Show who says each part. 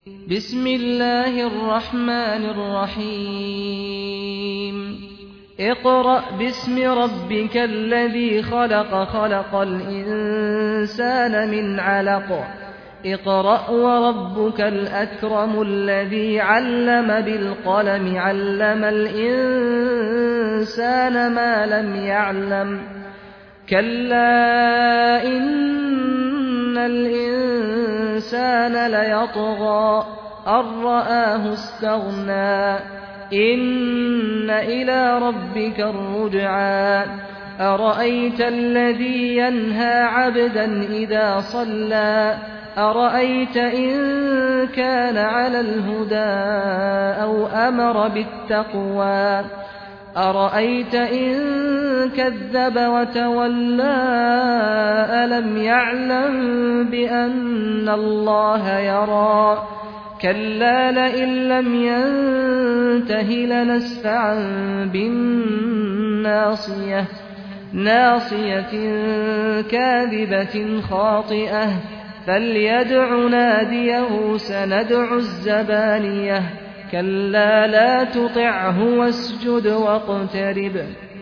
Speaker 1: بسم الله الرحمن الرحيم اقرأ باسم ربك الذي خلق خلق الإنسان من علق اقرأ وربك الأكرم الذي علم بالقلم علم الإنسان ما لم يعلم كلا إن الإنسان ليطغى أن رآه استغنى إن إلى ربك الرجعى أرأيت الذي ينهى عبدا إذا صلى أرأيت إن كان على الهدى أو أمر بالتقوى أرأيت إن كذب وتولى ألم يعلم بأن الله يرى كلا لئن لم ينته لنسفعا بالناصية ناصية كاذبة خاطئة فليدع ناديه سندع الزبانية كلا لا تطعه واسجد واقترب